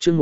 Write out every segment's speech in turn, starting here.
chương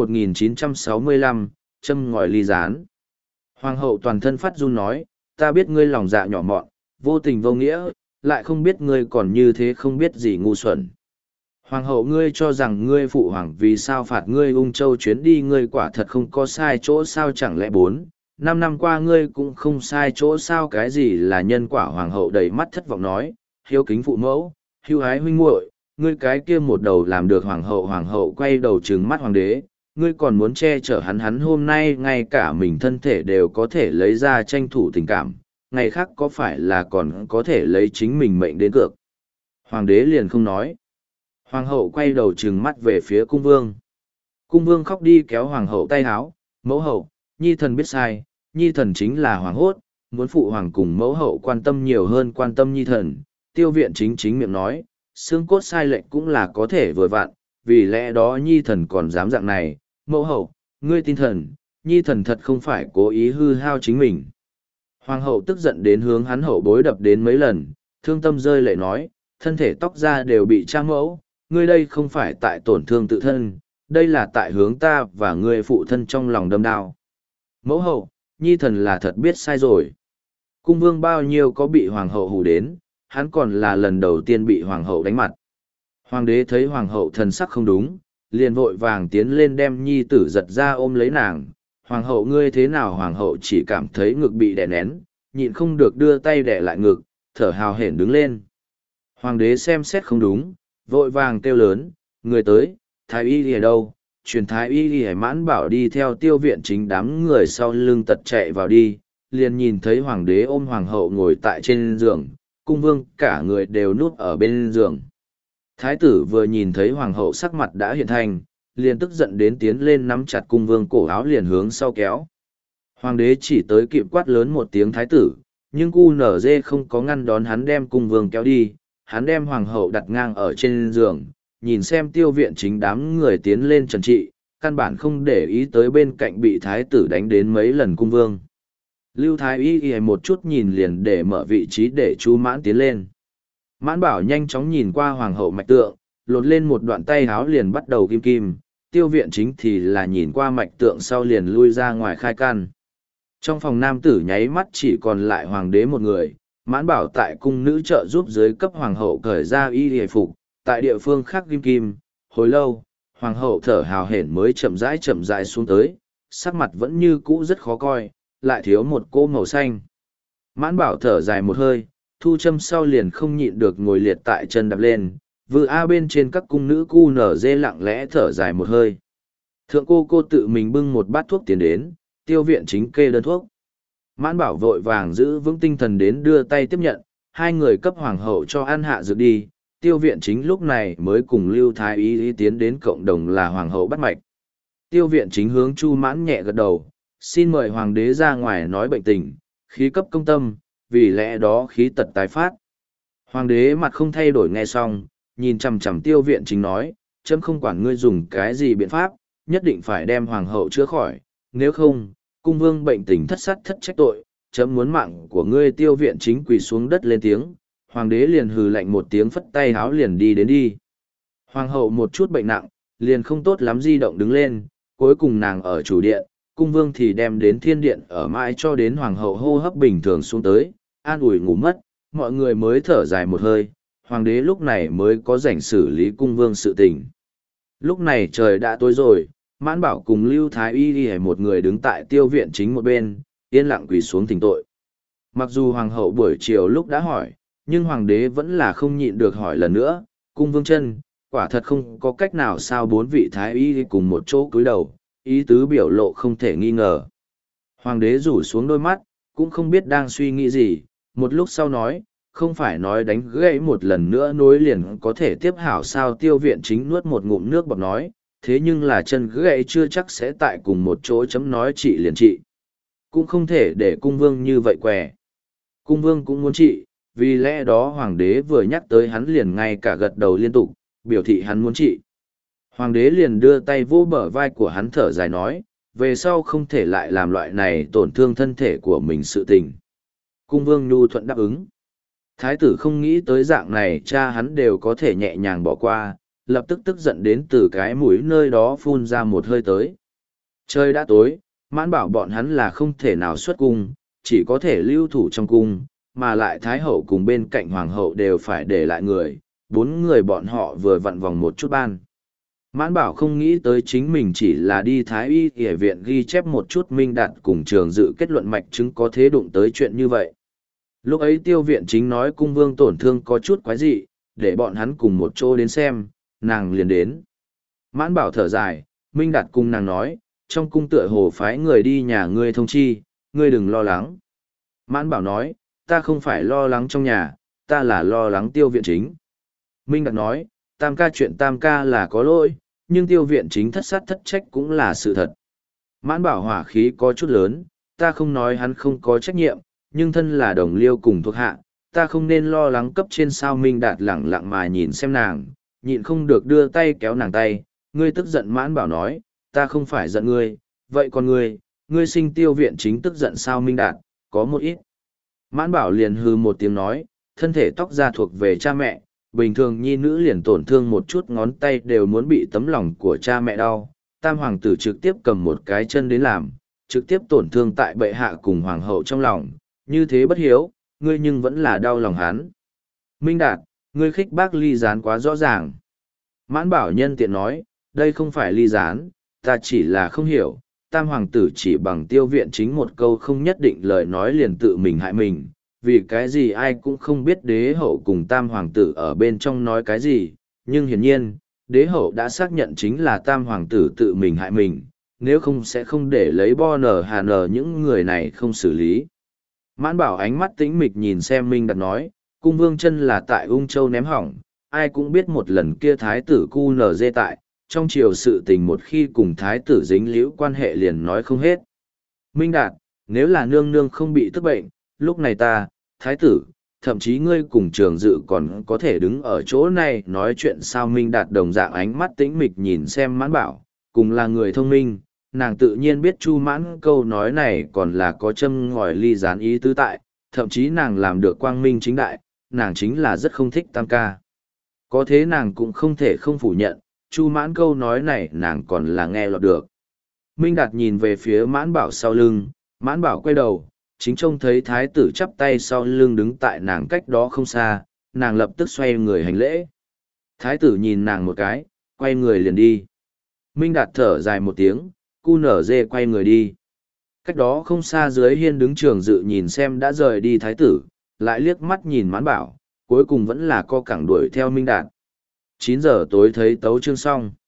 1965, châm ngòi ly gián. Hoàng hậu toàn thân phát run nói, ta biết ngươi lòng dạ nhỏ mọn, vô tình vô nghĩa, lại không biết ngươi còn như thế không biết gì ngu xuẩn. Hoàng hậu ngươi cho rằng ngươi phụ hoàng vì sao phạt ngươi ung châu chuyến đi ngươi quả thật không có sai chỗ sao chẳng lẽ 4-5 năm qua ngươi cũng không sai chỗ sao cái gì là nhân quả hoàng hậu đầy mắt thất vọng nói, hiếu kính phụ mẫu, hưu ái huynh muội, ngươi cái kia một đầu làm được hoàng hậu quay đầu trừng mắt hoàng đế, ngươi còn muốn che chở hắn hôm nay ngay cả mình thân thể đều có thể lấy ra tranh thủ tình cảm, ngày khác có phải là còn có thể lấy chính mình mệnh đến cược. Hoàng đế liền không nói. Hoàng hậu quay đầu trừng mắt về phía cung vương. Cung vương khóc đi kéo hoàng hậu tay háo, mẫu hậu, nhi thần biết sai, nhi thần chính là hoàng hốt, muốn phụ hoàng cùng mẫu hậu quan tâm nhiều hơn quan tâm nhi thần. Tiêu viện chính miệng nói, xương cốt sai lệch cũng là có thể vừa vặn, vì lẽ đó nhi thần còn dám dạng này, mẫu hậu, ngươi tin thần, nhi thần thật không phải cố ý hư hao chính mình. Hoàng hậu tức giận đến hướng hắn hậu bối đập đến mấy lần, thương tâm rơi lệ nói, thân thể tóc da đều bị cha mẫu, ngươi đây không phải tại tổn thương tự thân, đây là tại hướng ta và ngươi phụ thân trong lòng đâm đao. Mẫu hậu, nhi thần là thật biết sai rồi. Cung vương bao nhiêu có bị hoàng hậu hù đến, hắn còn là lần đầu tiên bị hoàng hậu đánh mặt. Hoàng đế thấy hoàng hậu thần sắc không đúng, liền vội vàng tiến lên đem nhi tử giật ra ôm lấy nàng. Hoàng hậu ngươi thế nào? Hoàng hậu chỉ cảm thấy ngực bị đè nén, nhịn không được đưa tay đè lại ngực, thở hào hển đứng lên. Hoàng đế xem xét không đúng, vội vàng kêu lớn, người tới, thái y ở đâu? Truyền thái y Mãn Bảo đi theo tiêu viện chính đám người sau lưng tật chạy vào đi, liền nhìn thấy hoàng đế ôm hoàng hậu ngồi tại trên giường, cung vương cả người đều núp ở bên giường. Thái tử vừa nhìn thấy hoàng hậu sắc mặt đã hiện thành, liền tức giận đến tiến lên nắm chặt cung vương cổ áo liền hướng sau kéo. Hoàng đế chỉ tới kịp quát lớn một tiếng thái tử, nhưng QNZ không có ngăn đón hắn đem cung vương kéo đi, hắn đem hoàng hậu đặt ngang ở trên giường, nhìn xem tiêu viện chính đám người tiến lên trần trị, căn bản không để ý tới bên cạnh bị thái tử đánh đến mấy lần cung vương. Lưu thái y một chút nhìn liền để mở vị trí để Chu Mãn tiến lên. Mãn Bảo nhanh chóng nhìn qua hoàng hậu mạch tượng, lột lên một đoạn tay háo liền bắt đầu kim kim, tiêu viện chính thì là nhìn qua mạch tượng sau liền lui ra ngoài khai can. Trong phòng nam tử nháy mắt chỉ còn lại hoàng đế một người, Mãn Bảo tại cung nữ trợ giúp dưới cấp hoàng hậu cởi ra y hề phục, tại địa phương khác kim kim, hồi lâu, hoàng hậu thở hào hển mới chậm rãi xuống tới, sắc mặt vẫn như cũ rất khó coi, lại thiếu một cô màu xanh. Mãn Bảo thở dài một hơi, thu châm sau liền không nhịn được ngồi liệt tại chân đập lên, vừa a bên trên các cung nữ cu nở dê lặng lẽ thở dài một hơi. Thượng cô tự mình bưng một bát thuốc tiền đến, tiêu viện chính kê đơn thuốc. Mãn Bảo vội vàng giữ vững tinh thần đến đưa tay tiếp nhận, hai người cấp hoàng hậu cho ăn hạ dược đi, tiêu viện chính lúc này mới cùng Lưu Thái y tiến đến cộng đồng là hoàng hậu bắt mạch. Tiêu viện chính hướng Chu Mãn nhẹ gật đầu, xin mời hoàng đế ra ngoài nói bệnh tình, khí cấp công tâm, vì lẽ đó khí tật tái phát. Hoàng đế mặt không thay đổi nghe xong, nhìn chằm chằm tiêu viện chính nói, chấm không quản ngươi dùng cái gì biện pháp, nhất định phải đem hoàng hậu chữa khỏi, nếu không, cung vương bệnh tình thất sát thất trách tội, chấm muốn mạng của ngươi. Tiêu viện chính quỳ xuống đất lên tiếng, hoàng đế liền hừ lạnh một tiếng phất tay háo liền đi đến đi. Hoàng hậu một chút bệnh nặng, liền không tốt lắm di động đứng lên, cuối cùng nàng ở chủ điện, cung vương thì đem đến thiên điện ở mãi cho đến hoàng hậu hô hấp bình thường xuống tới, an ủi ngủ mất, mọi người mới thở dài một hơi, hoàng đế lúc này mới có rảnh xử lý cung vương sự tình. Lúc này trời đã tối rồi, Mãn Bảo cùng Lưu Thái y một người đứng tại tiêu viện chính một bên, yên lặng quỳ xuống thỉnh tội. Mặc dù hoàng hậu buổi chiều lúc đã hỏi, nhưng hoàng đế vẫn là không nhịn được hỏi lần nữa, cung vương chân, quả thật không có cách nào sao? Bốn vị thái y cùng một chỗ cúi đầu, ý tứ biểu lộ không thể nghi ngờ. Hoàng đế rủ xuống đôi mắt, cũng không biết đang suy nghĩ gì, một lúc sau nói, không phải nói đánh gãy một lần nữa nối liền có thể tiếp hảo sao? Tiêu viện chính nuốt một ngụm nước bọt nói, thế nhưng là chân gãy chưa chắc sẽ tại cùng một chỗ chấm nói trị liền trị. Cũng không thể để cung vương như vậy què. Cung vương cũng muốn trị, vì lẽ đó hoàng đế vừa nhắc tới hắn liền ngay cả gật đầu liên tục, biểu thị hắn muốn trị. Hoàng đế liền đưa tay vô bờ vai của hắn thở dài nói, về sau không thể lại làm loại này tổn thương thân thể của mình sự tình. Cung vương nhu thuận đáp ứng. Thái tử không nghĩ tới dạng này cha hắn đều có thể nhẹ nhàng bỏ qua, lập tức tức giận đến từ cái mũi nơi đó phun ra một hơi tới. Trời đã tối, Mãn Bảo bọn hắn là không thể nào xuất cung, chỉ có thể lưu thủ trong cung, mà lại Thái Hậu cùng bên cạnh Hoàng Hậu đều phải để lại người, 4 người bọn họ vừa vặn vòng một chút ban. Mãn Bảo không nghĩ tới chính mình chỉ là đi Thái Y Y viện ghi chép một chút Minh Đạt cùng Trường Dự kết luận mạch chứng có thế đụng tới chuyện như vậy. Lúc ấy Tiêu viện chính nói cung vương tổn thương có chút quái dị, để bọn hắn cùng một chỗ đến xem, nàng liền đến. Mãn Bảo thở dài, Minh Đạt cùng nàng nói, trong cung tựa hồ phái người đi nhà ngươi thông chi, ngươi đừng lo lắng. Mãn Bảo nói, ta không phải lo lắng trong nhà, ta là lo lắng Tiêu viện chính. Minh Đạt nói, Tam ca chuyện Tam ca là có lỗi, nhưng Tiêu viện chính thất sát thất trách cũng là sự thật. Mãn Bảo hỏa khí có chút lớn, ta không nói hắn không có trách nhiệm, nhưng thân là đồng liêu cùng thuộc hạ, ta không nên lo lắng cấp trên. Sao Minh Đạt lẳng lặng mà nhìn xem nàng, nhịn không được đưa tay kéo nàng tay, ngươi tức giận. Mãn Bảo nói, ta không phải giận ngươi, vậy còn ngươi sinh Tiêu viện chính tức giận sao? Minh Đạt, có một ít. Mãn Bảo liền hừ một tiếng nói, thân thể tóc da thuộc về cha mẹ, bình thường nhi nữ liền tổn thương một chút ngón tay đều muốn bị tấm lòng của cha mẹ đau. Tam hoàng tử trực tiếp cầm một cái chân đến làm, trực tiếp tổn thương tại bệ hạ cùng hoàng hậu trong lòng, như thế bất hiếu, ngươi nhưng vẫn là đau lòng hắn. Minh Đạt, ngươi khích bác ly gián quá rõ ràng. Mãn Bảo nhân tiện nói, đây không phải ly gián, ta chỉ là không hiểu, Tam hoàng tử chỉ bằng Tiêu viện chính một câu không nhất định lời nói liền tự mình hại mình, vì cái gì ai cũng không biết đế hậu cùng Tam hoàng tử ở bên trong nói cái gì, nhưng hiển nhiên, đế hậu đã xác nhận chính là Tam hoàng tử tự mình hại mình, nếu không sẽ không để lấy bo nở hà nở những người này không xử lý. Mãn Bảo ánh mắt tĩnh mịch nhìn xem Minh Đạt nói, cung vương chân là tại Ung Châu ném hỏng, ai cũng biết một lần kia thái tử cu nở dê tại, trong triều sự tình một khi cùng thái tử dính liễu quan hệ liền nói không hết. Minh Đạt, nếu là nương nương không bị tức bệnh, lúc này ta, thái tử, thậm chí ngươi cùng Trường Dự còn có thể đứng ở chỗ này nói chuyện sao? Minh Đạt đồng dạng ánh mắt tĩnh mịch nhìn xem Mãn Bảo, cùng là người thông minh, nàng tự nhiên biết Chu Mãn câu nói này còn là có châm ngòi ly gián ý tứ tại, thậm chí nàng làm được quang minh chính đại, nàng chính là rất không thích Tam ca. Có thế nàng cũng không thể không phủ nhận, Chu Mãn câu nói này nàng còn là nghe lọt được. Minh Đạt nhìn về phía Mãn Bảo sau lưng, Mãn Bảo quay đầu, chính trông thấy thái tử chắp tay sau lưng đứng tại nàng cách đó không xa, nàng lập tức xoay người hành lễ. Thái tử nhìn nàng một cái, quay người liền đi. Minh Đạt thở dài một tiếng, cu nở dê quay người đi. Cách đó không xa dưới hiên đứng Trường Dự nhìn xem đã rời đi thái tử, lại liếc mắt nhìn Mãn Bảo, cuối cùng vẫn là co cẳng đuổi theo Minh Đạt. 9 giờ tối thấy tấu chương xong.